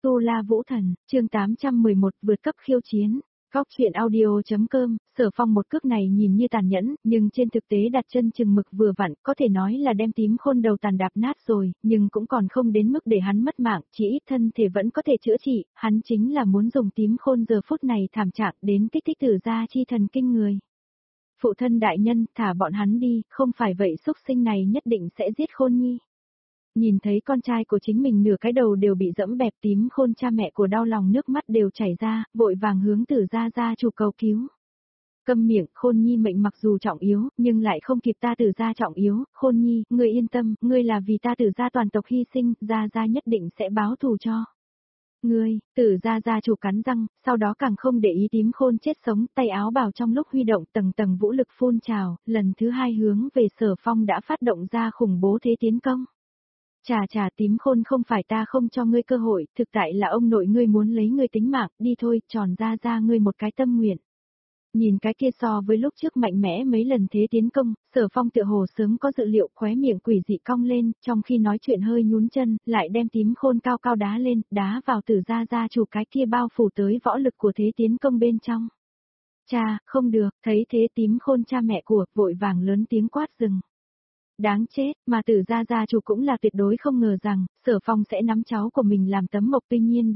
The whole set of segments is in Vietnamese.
Tu La Vũ Thần, chương 811 vượt cấp khiêu chiến. Góc truyện audio.com, Sở Phong một cước này nhìn như tàn nhẫn, nhưng trên thực tế đặt chân chừng mực vừa vặn, có thể nói là đem Tím Khôn đầu tàn đạp nát rồi, nhưng cũng còn không đến mức để hắn mất mạng, chỉ ít thân thể vẫn có thể chữa trị, hắn chính là muốn dùng Tím Khôn giờ phút này thảm trạng đến kích thích Tử gia chi thần kinh người. Phụ thân đại nhân, thả bọn hắn đi, không phải vậy xúc sinh này nhất định sẽ giết Khôn Nhi. Nhìn thấy con trai của chính mình nửa cái đầu đều bị dẫm bẹp, Tím Khôn cha mẹ của đau lòng nước mắt đều chảy ra, vội vàng hướng Tử gia gia chủ cầu cứu. Câm miệng, Khôn Nhi mệnh mặc dù trọng yếu, nhưng lại không kịp ta Tử gia trọng yếu, Khôn Nhi, ngươi yên tâm, ngươi là vì ta Tử gia toàn tộc hy sinh, gia gia nhất định sẽ báo thù cho. Ngươi, Tử gia gia chủ cắn răng, sau đó càng không để ý Tím Khôn chết sống, tay áo bào trong lúc huy động tầng tầng vũ lực phun trào, lần thứ hai hướng về Sở Phong đã phát động ra khủng bố thế tiến công. Chà, Tím Khôn, không phải ta không cho ngươi cơ hội, thực tại là ông nội ngươi muốn lấy ngươi tính mạng, đi thôi, tròn ra ngươi một cái tâm nguyện. Nhìn cái kia so với lúc trước mạnh mẽ mấy lần thế tiến công, Sở Phong tựa hồ sớm có dự liệu, khóe miệng quỷ dị cong lên, trong khi nói chuyện hơi nhún chân, lại đem Tím Khôn cao cao đá lên, đá vào Tử gia chủ cái kia bao phủ tới võ lực của thế tiến công bên trong. Cha, không được, thấy thế Tím Khôn cha mẹ của, vội vàng lớn tiếng quát dừng. Đáng chết, mà Tử gia chủ cũng là tuyệt đối không ngờ rằng, Sở Phong sẽ nắm cháu của mình làm tấm mộc, tuy nhiên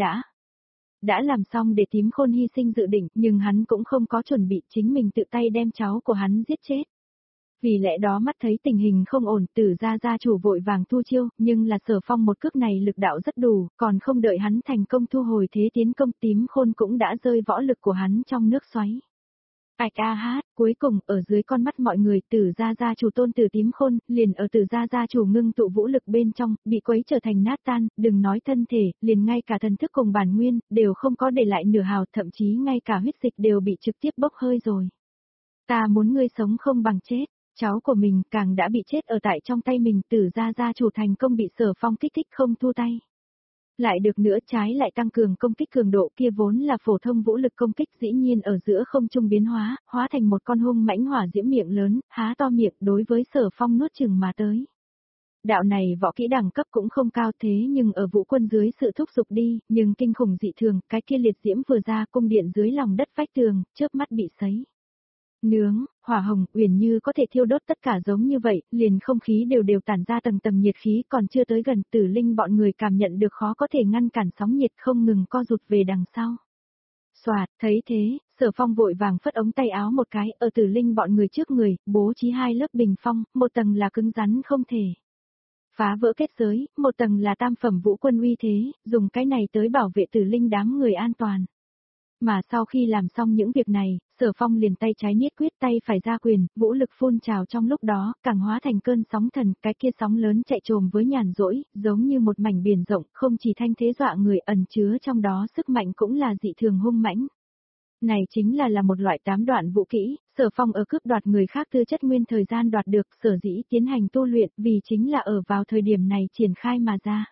đã làm xong để Tím Khôn hy sinh dự định, nhưng hắn cũng không có chuẩn bị chính mình tự tay đem cháu của hắn giết chết. Vì lẽ đó mắt thấy tình hình không ổn, Tử gia chủ vội vàng thu chiêu, nhưng là Sở Phong một cước này lực đạo rất đủ, còn không đợi hắn thành công thu hồi thế tiến công, Tím Khôn cũng đã rơi võ lực của hắn trong nước xoáy. Ảch a hát, cuối cùng, ở dưới con mắt mọi người, Tử gia chủ tôn tử Tím Khôn, liền ở Tử gia chủ ngưng tụ vũ lực bên trong, bị quấy trở thành nát tan, đừng nói thân thể, liền ngay cả thần thức cùng bản nguyên, đều không có để lại nửa hào, thậm chí ngay cả huyết dịch đều bị trực tiếp bốc hơi rồi. Ta muốn ngươi sống không bằng chết, cháu của mình càng đã bị chết ở tại trong tay mình, Tử gia chủ thành công bị Sở Phong kích thích không thu tay. Lại được nữa, trái lại tăng cường công kích, cường độ kia vốn là phổ thông vũ lực công kích, dĩ nhiên ở giữa không trung biến hóa thành một con hung mãnh hỏa diễm miệng lớn, há to miệng đối với Sở Phong nuốt chửng mà tới. Đạo này võ kỹ đẳng cấp cũng không cao thế nhưng ở Vũ Quân dưới sự thúc giục đi, nhưng kinh khủng dị thường, cái kia liệt diễm vừa ra, cung điện dưới lòng đất vách tường, chớp mắt bị sấy. Nướng, hỏa hồng, uyển như có thể thiêu đốt tất cả giống như vậy, liền không khí đều tản ra tầng nhiệt khí, còn chưa tới gần, Tử Linh bọn người cảm nhận được khó có thể ngăn cản sóng nhiệt, không ngừng co rụt về đằng sau. Soạt, thấy thế, Sở Phong vội vàng phất ống tay áo một cái, ở Tử Linh bọn người trước người, bố trí hai lớp bình phong, một tầng là cứng rắn không thể phá vỡ kết giới, một tầng là tam phẩm vũ quân uy thế, dùng cái này tới bảo vệ Tử Linh đám người an toàn. Mà sau khi làm xong những việc này, Sở Phong liền tay trái niết quyết, tay phải ra quyền, vũ lực phun trào trong lúc đó, càng hóa thành cơn sóng thần, cái kia sóng lớn chạy trồm với nhàn rỗi, giống như một mảnh biển rộng, không chỉ thanh thế dọa người, ẩn chứa trong đó sức mạnh cũng là dị thường hung mãnh. Này chính là một loại 8 đoạn vũ kỹ, Sở Phong ở cướp đoạt người khác tư chất nguyên thời gian đoạt được, sở dĩ tiến hành tu luyện, vì chính là ở vào thời điểm này triển khai mà ra.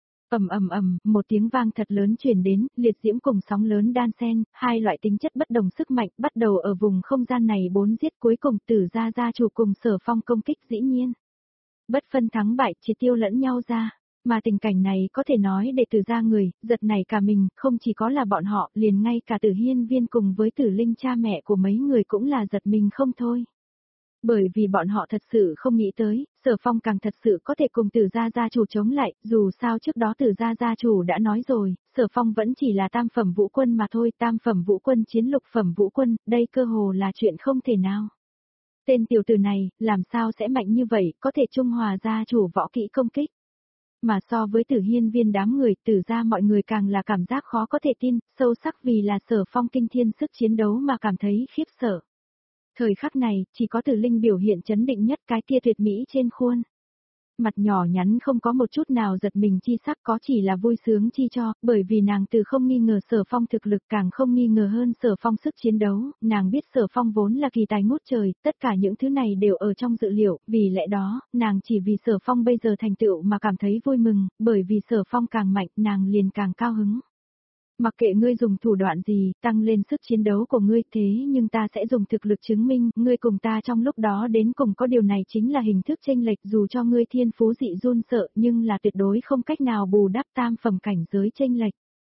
Ầm, một tiếng vang thật lớn truyền đến, liệt diễm cùng sóng lớn đan xen, hai loại tính chất bất đồng sức mạnh bắt đầu ở vùng không gian này bốn giết, cuối cùng Tử gia chủ cùng Sở Phong công kích, dĩ nhiên bất phân thắng bại, chỉ tiêu lẫn nhau ra. Mà tình cảnh này có thể nói để Tử gia người, giật nảy cả mình, không chỉ có là bọn họ, liền ngay cả Tử Hiên Viên cùng với Tử Linh cha mẹ của mấy người cũng là giật mình không thôi. Bởi vì bọn họ thật sự không nghĩ tới, Sở Phong càng thật sự có thể cùng Tử gia chủ chống lại, dù sao trước đó Tử gia chủ đã nói rồi, Sở Phong vẫn chỉ là tam phẩm vũ quân mà thôi, tam phẩm vũ quân chiến lục phẩm vũ quân, đây cơ hồ là chuyện không thể nào. Tên tiểu tử này, làm sao sẽ mạnh như vậy, có thể trung hòa gia chủ võ kỹ công kích. Mà so với Tử Hiên Viên đám người, Tử gia mọi người càng là cảm giác khó có thể tin, sâu sắc vì là Sở Phong kinh thiên sức chiến đấu mà cảm thấy khiếp sợ. Thời khắc này, chỉ có Tử Linh biểu hiện chấn định nhất, cái kia tuyệt mỹ trên khuôn mặt nhỏ nhắn không có một chút nào giật mình chi sắc, có chỉ là vui sướng chi cho, bởi vì nàng từ không nghi ngờ Sở Phong thực lực, càng không nghi ngờ hơn Sở Phong sức chiến đấu, nàng biết Sở Phong vốn là kỳ tài ngút trời, tất cả những thứ này đều ở trong dự liệu, vì lẽ đó, nàng chỉ vì Sở Phong bây giờ thành tựu mà cảm thấy vui mừng, bởi vì Sở Phong càng mạnh, nàng liền càng cao hứng. Mặc kệ ngươi dùng thủ đoạn gì, tăng lên sức chiến đấu của ngươi, thế nhưng ta sẽ dùng thực lực chứng minh, ngươi cùng ta trong lúc đó đến cùng có, điều này chính là hình thức chênh lệch, dù cho ngươi thiên phú dị run sợ nhưng là tuyệt đối không cách nào bù đắp tam phẩm cảnh giới chênh lệch.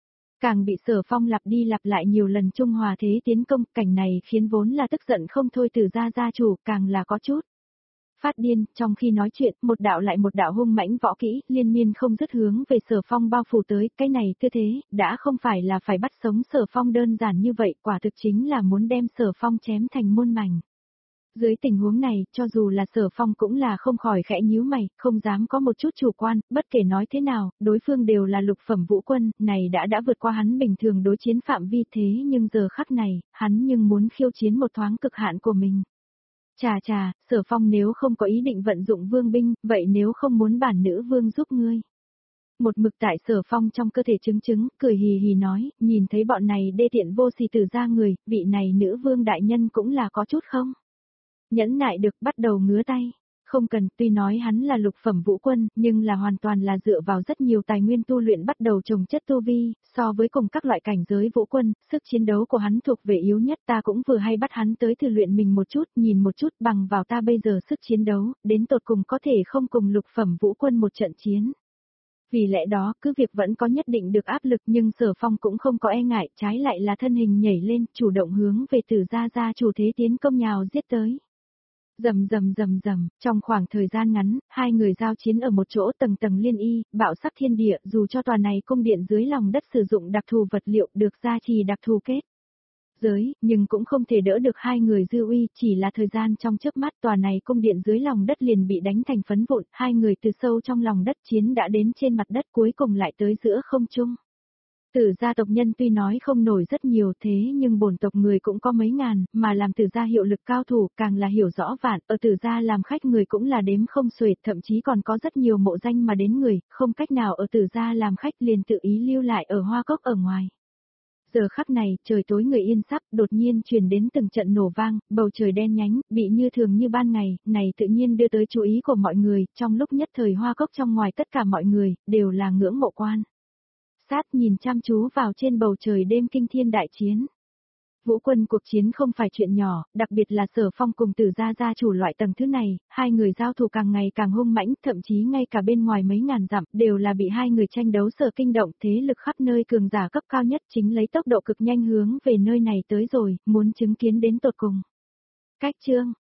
Càng bị Sở Phong lặp đi lặp lại nhiều lần Trung Hòa thế tiến công, cảnh này khiến vốn là tức giận không thôi Từ gia gia chủ, càng là có chút phát điên. Trong khi nói chuyện, một đạo lại một đạo hung mãnh võ kỹ, liên miên không dứt hướng về Sở Phong bao phủ tới, cái này tư thế, đã không phải là phải bắt sống Sở Phong đơn giản như vậy, quả thực chính là muốn đem Sở Phong chém thành muôn mảnh. Dưới tình huống này, cho dù là Sở Phong cũng là không khỏi khẽ nhíu mày, không dám có một chút chủ quan, bất kể nói thế nào, đối phương đều là lục phẩm vũ quân, này đã vượt qua hắn bình thường đối chiến phạm vi, thế nhưng giờ khắc này, hắn nhưng muốn khiêu chiến một thoáng cực hạn của mình. Chà, Sở Phong nếu không có ý định vận dụng vương binh, vậy nếu không muốn bản nữ vương giúp ngươi. Một mực tại Sở Phong trong cơ thể chứng, cười hì hì nói, nhìn thấy bọn này đê tiện vô sỉ Từ gia người, vị này nữ vương đại nhân cũng là có chút không nhẫn nại được, bắt đầu ngứa tay. Không cần, tuy nói hắn là lục phẩm vũ quân, nhưng là hoàn toàn là dựa vào rất nhiều tài nguyên tu luyện bắt đầu trồng chất tu vi, so với cùng các loại cảnh giới vũ quân, sức chiến đấu của hắn thuộc về yếu nhất, ta cũng vừa hay bắt hắn tới thử luyện mình một chút, nhìn một chút bằng vào ta bây giờ sức chiến đấu, đến tột cùng có thể không cùng lục phẩm vũ quân một trận chiến. Vì lẽ đó, cứ việc vẫn có nhất định được áp lực nhưng Sở Phong cũng không có e ngại, trái lại là thân hình nhảy lên, chủ động hướng về Từ gia gia chủ thế tiến công nhào giết tới. Rầm, trong khoảng thời gian ngắn, hai người giao chiến ở một chỗ tầng tầng liên y, bạo sắc thiên địa, dù cho tòa này cung điện dưới lòng đất sử dụng đặc thù vật liệu được gia trì đặc thù kết giới, nhưng cũng không thể đỡ được hai người dư uy, chỉ là thời gian trong chớp mắt tòa này cung điện dưới lòng đất liền bị đánh thành phấn vụn, hai người từ sâu trong lòng đất chiến đã đến trên mặt đất cuối cùng lại tới giữa không trung. Tử gia tộc nhân tuy nói không nổi rất nhiều thế nhưng bổn tộc người cũng có mấy ngàn, mà làm Tử gia hiệu lực cao thủ càng là hiểu rõ vạn, ở Tử gia làm khách người cũng là đếm không xuể, thậm chí còn có rất nhiều mộ danh mà đến người, không cách nào ở Tử gia làm khách liền tự ý lưu lại ở hoa cốc ở ngoài. Giờ khắc này, trời tối người yên sắp, đột nhiên truyền đến từng trận nổ vang, bầu trời đen nhánh, bị như thường như ban ngày, này tự nhiên đưa tới chú ý của mọi người, trong lúc nhất thời hoa cốc trong ngoài tất cả mọi người, đều là ngưỡng mộ quan. Sát nhìn chăm chú vào trên bầu trời đêm kinh thiên đại chiến. Vũ quân cuộc chiến không phải chuyện nhỏ, đặc biệt là Sở Phong cùng Tử gia gia chủ loại tầng thứ này, hai người giao thủ càng ngày càng hung mãnh, thậm chí ngay cả bên ngoài mấy ngàn dặm đều là bị hai người tranh đấu sở kinh động, thế lực khắp nơi cường giả cấp cao nhất chính lấy tốc độ cực nhanh hướng về nơi này tới rồi, muốn chứng kiến đến tột cùng. Cách chương